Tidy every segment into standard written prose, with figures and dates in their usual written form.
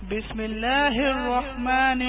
بسم الله الرحمن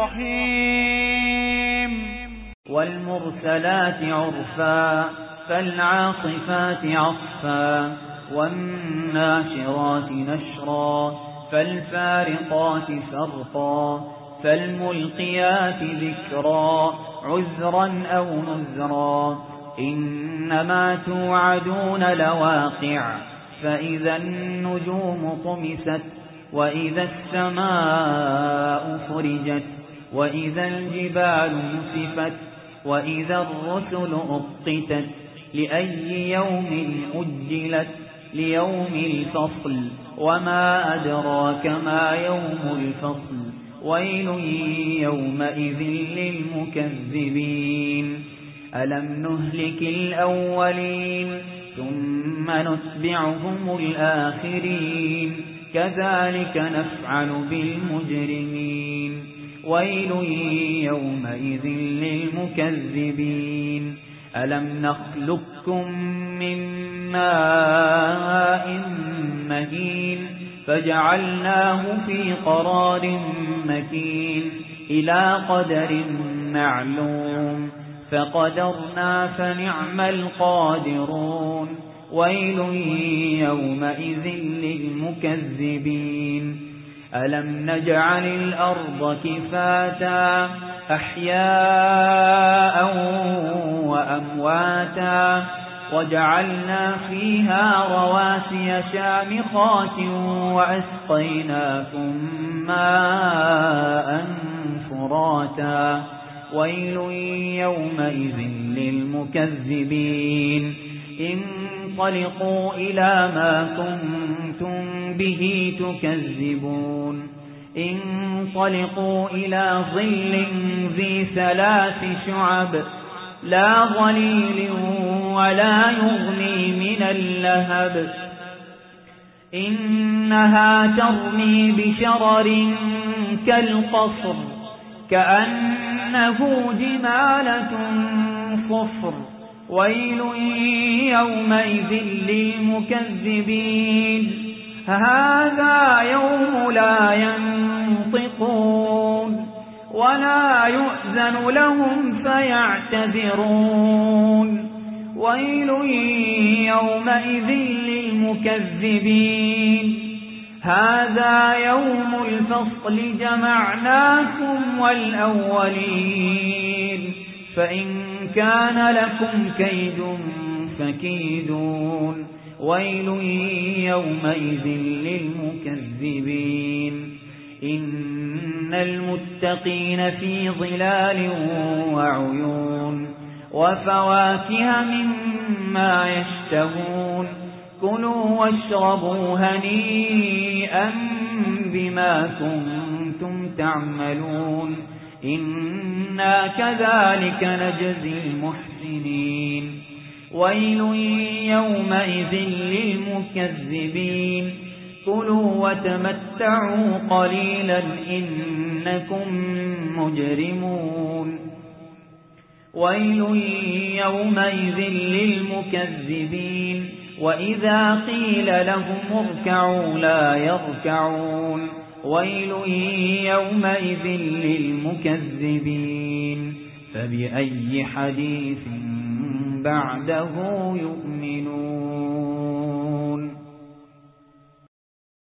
الرحيم والمرسلات عرفا فالعاصفات عصفا والناشرات نشرا فالفارقات فرقا فالملقيات ذكرا عذرا أو نذرا إنما توعدون لواقع فإذا النجوم طمست وإذا السماء فرجت وإذا الجبال نسفت وإذا الرسل أقتت لأي يوم أجلت ليوم الفصل وما أدراك ما يوم الفصل ويل يومئذ للمكذبين ألم نهلك الأولين ثم نتبعهم الآخرين كذلك نفعل بالمجرمين ويل يومئذ للمكذبين ألم نخلقكم من ماء مهين فجعلناه في قرار مكين إلى قدر معلوم فقدرنا فنعم القادرون ويل يومئذ للمكذبين ألم نجعل الأرض كفاتا أحياء وأمواتا وجعلنا فيها رواسي شامخات وأسقيناكم ماء فراتا ويل يومئذ للمكذبين انطلقوا إلى ما كنتم به تكذبون انطلقوا إلى ظل ذي 3 شعب لا ظليل ولا يغني من اللهب إنها ترمي بشرر كالقصر كأنه جمالة صفر ويل يومئذ للمكذبين هذا يوم لا ينطقون ولا يؤذن لهم فيعتذرون ويل يومئذ للمكذبين هذا يوم الفصل جمعناكم والأولين فإن كان لكم كيد فكيدون ويل يومئذ للمكذبين إن المتقين في ظلال وعيون وفواكه مما يشتهون كلوا واشربوا هنيئا بما كنتم تعملون إنا كذلك نجزي المحسنين ويل يومئذ للمكذبين كلوا وتمتعوا قليلا إنكم مجرمون ويل يومئذ للمكذبين وإذا قيل لهم اركعوا لا يركعون ويل يومئذ للمكذبين فبأي حديث بعده يؤمنون